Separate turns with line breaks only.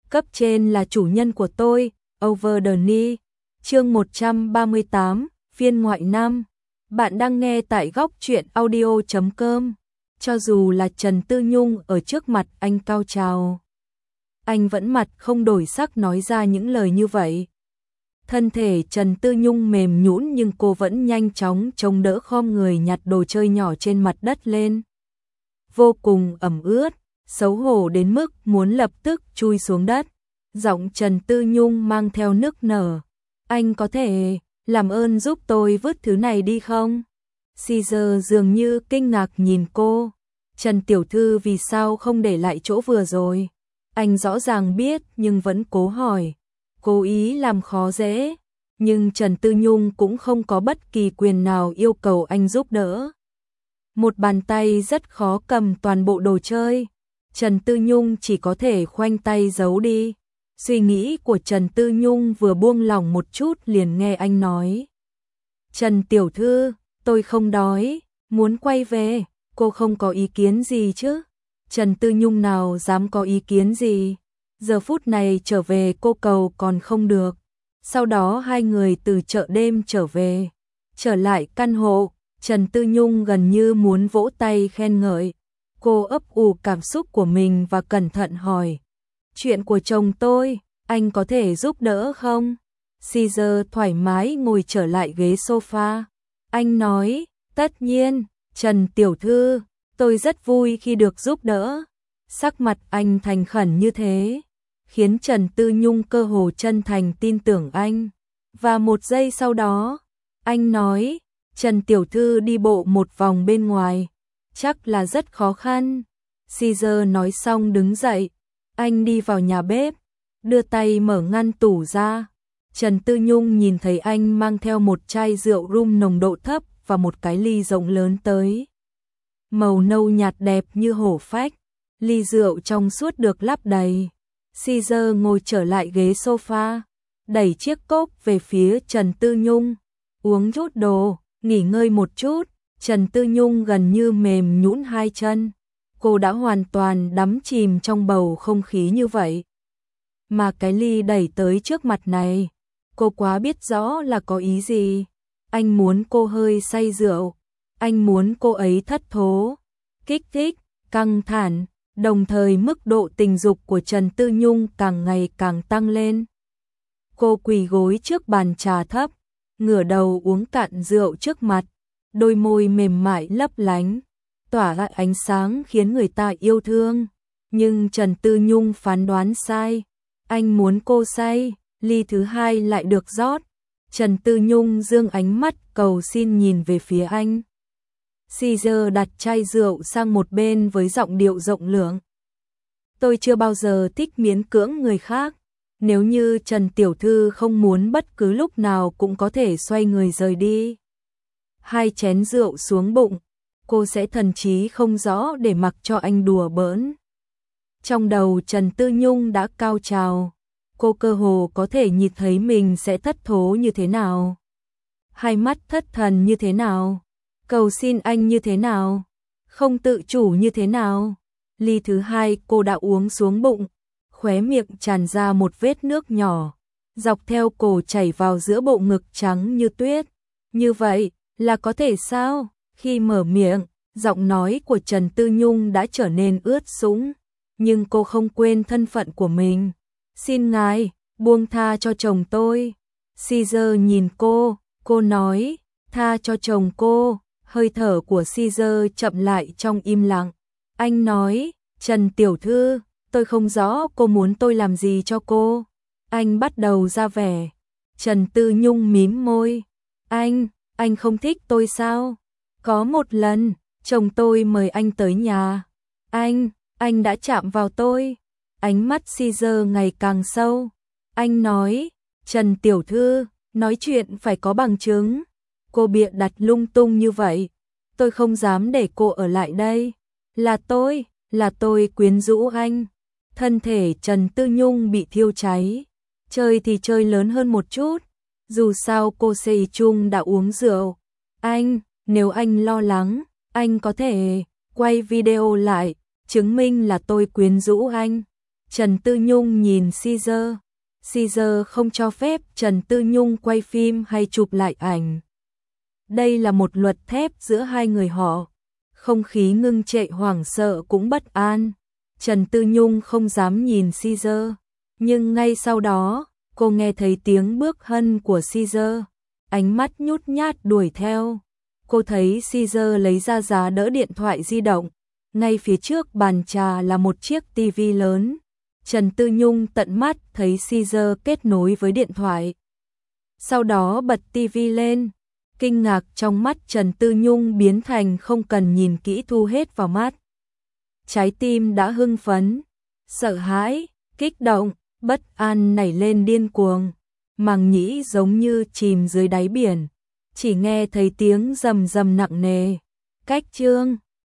Cấp trên là chủ nhân của tôi, Over the Knee. Chương 138, phiên ngoại năm. Bạn đang nghe tại góc truyện audio.com. Cho dù là Trần Tư Nhung ở trước mặt anh cao trào, anh vẫn mặt không đổi sắc nói ra những lời như vậy. Thân thể Trần Tư Nhung mềm nhũn nhưng cô vẫn nhanh chóng chống đỡ khom người nhặt đồ chơi nhỏ trên mặt đất lên. Vô cùng ẩm ướt, xấu hổ đến mức muốn lập tức chui xuống đất. Giọng Trần Tư Nhung mang theo nức nở. Anh có thể làm ơn giúp tôi vứt thứ này đi không? Caesar dường như kinh ngạc nhìn cô. Trần tiểu thư vì sao không để lại chỗ vừa rồi? Anh rõ ràng biết nhưng vẫn cố hỏi. Cố ý làm khó dễ. Nhưng Trần Tư Nhung cũng không có bất kỳ quyền nào yêu cầu anh giúp đỡ. Một bàn tay rất khó cầm toàn bộ đồ chơi. Trần Tư Nhung chỉ có thể khoanh tay giấu đi. Suy nghĩ của Trần Tư Nhung vừa buông lỏng một chút liền nghe anh nói. Trần tiểu thư, tôi không đói, muốn quay về, cô không có ý kiến gì chứ? Trần Tư Nhung nào dám có ý kiến gì? Giờ phút này trở về cô cầu còn không được. Sau đó hai người từ chợ đêm trở về. Trở lại căn hộ, Trần Tư Nhung gần như muốn vỗ tay khen ngợi. Cô ấp ủ cảm xúc của mình và cẩn thận hỏi. Chuyện của chồng tôi, anh có thể giúp đỡ không? Caesar thoải mái ngồi trở lại ghế sofa. Anh nói, tất nhiên, Trần tiểu thư, tôi rất vui khi được giúp đỡ. Sắc mặt anh thành khẩn như thế, khiến Trần Tư Nhung cơ hồ chân thành tin tưởng anh. Và một giây sau đó, anh nói, Trần tiểu thư đi bộ một vòng bên ngoài, chắc là rất khó khăn. Caesar nói xong đứng dậy, anh đi vào nhà bếp, đưa tay mở ngăn tủ ra. Trần Tư Nhung nhìn thấy anh mang theo một chai rượu rum nồng độ thấp và một cái ly rộng lớn tới. Màu nâu nhạt đẹp như hổ phách, ly rượu trong suốt được lắp đầy. Caesar ngồi trở lại ghế sofa, đẩy chiếc cốc về phía Trần Tư Nhung. Uống chút đồ, nghỉ ngơi một chút. Trần Tư Nhung gần như mềm nhũn hai chân. Cô đã hoàn toàn đắm chìm trong bầu không khí như vậy. Mà cái ly đẩy tới trước mặt này, cô quá biết rõ là có ý gì. Anh muốn cô hơi say rượu, anh muốn cô ấy thất thố, kích thích, căng thẳng, đồng thời mức độ tình dục của Trần Tư Nhung càng ngày càng tăng lên. Cô quỳ gối trước bàn trà thấp, ngửa đầu uống cạn rượu trước mặt, đôi môi mềm mại lấp lánh, tỏa ra ánh sáng khiến người ta yêu thương. Nhưng Trần Tư Nhung phán đoán sai, anh muốn cô say. Ly thứ hai lại được rót. Trần Tư Nhung dương ánh mắt cầu xin nhìn về phía anh. Caesar đặt chai rượu sang một bên với giọng điệu rộng lượng. Tôi chưa bao giờ thích miễn cưỡng người khác. Nếu như Trần tiểu thư không muốn bất cứ lúc nào cũng có thể xoay người rời đi. Hai chén rượu xuống bụng, cô sẽ thần trí không rõ để mặc cho anh đùa bỡn. Trong đầu Trần Tư Nhung đã cao trào. Cô cơ hồ có thể nhìn thấy mình sẽ thất thố như thế nào. Hai mắt thất thần như thế nào. Cầu xin anh như thế nào. Không tự chủ như thế nào. Ly thứ hai cô đã uống xuống bụng. Khóe miệng tràn ra một vết nước nhỏ. Dọc theo cổ chảy vào giữa bộ ngực trắng như tuyết. Như vậy là có thể sao? Khi mở miệng, giọng nói của Trần Tư Nhung đã trở nên ướt sũng. Nhưng cô không quên thân phận của mình. Xin ngài, buông tha cho chồng tôi. Caesar nhìn cô nói, tha cho chồng cô. Hơi thở của Caesar chậm lại trong im lặng. Anh nói, Trần tiểu thư, tôi không rõ cô muốn tôi làm gì cho cô. Anh bắt đầu ra vẻ. Trần Tư Nhung mím môi. Anh không thích tôi sao? Có một lần, chồng tôi mời anh tới nhà. Anh đã chạm vào tôi. Ánh mắt Caesar ngày càng sâu. Anh nói, Trần tiểu thư, nói chuyện phải có bằng chứng. Cô bịa đặt lung tung như vậy. Tôi không dám để cô ở lại đây. Là tôi quyến rũ anh. Thân thể Trần Tư Nhung bị thiêu cháy. Chơi thì chơi lớn hơn một chút. Dù sao cô Sê Chung đã uống rượu. Nếu anh lo lắng, anh có thể quay video lại, chứng minh là tôi quyến rũ anh. Trần Tư Nhung nhìn Caesar. Caesar không cho phép Trần Tư Nhung quay phim hay chụp lại ảnh. Đây là một luật thép giữa hai người họ. Không khí ngưng trệ, hoảng sợ cũng bất an. Trần Tư Nhung không dám nhìn Caesar. Nhưng ngay sau đó, cô nghe thấy tiếng bước hân của Caesar. Ánh mắt nhút nhát đuổi theo. Cô thấy Caesar lấy ra giá đỡ điện thoại di động. Ngay phía trước bàn trà là một chiếc tivi lớn. Trần Tư Nhung tận mắt thấy Caesar kết nối với điện thoại. Sau đó bật tivi lên. Kinh ngạc trong mắt Trần Tư Nhung biến thành không cần nhìn kỹ thu hết vào mắt. Trái tim đã hưng phấn, sợ hãi, kích động, bất an nảy lên điên cuồng. Màng nhĩ giống như chìm dưới đáy biển. Chỉ nghe thấy tiếng rầm rầm nặng nề. Cách chương